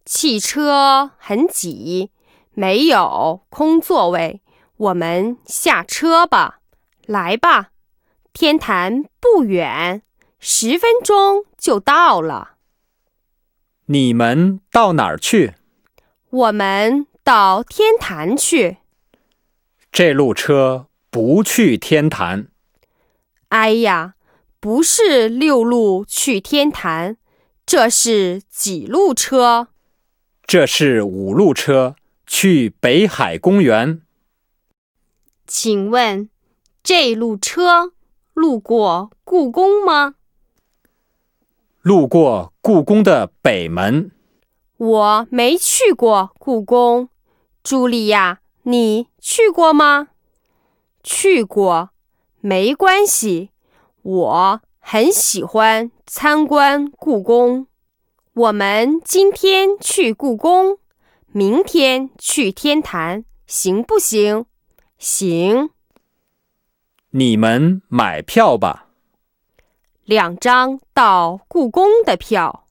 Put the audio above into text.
汽车很挤，没有空座位，我们下车吧。来吧，天坛不远，10分钟就到了。 你们到哪儿去？ 我们到天坛去。 这路车不去天坛。 哎呀，不是6路去天坛，这是几路车？ 这是5路车，去北海公园。 请问，这路车路过故宫吗？ 路过故宫的北门。 我没去过故宫。茱莉亚，你去过吗？去过，没关系，我很喜欢参观故宫。我们今天去故宫，明天去天坛，行不行？行。 你们买票吧。 2张到故宫的票。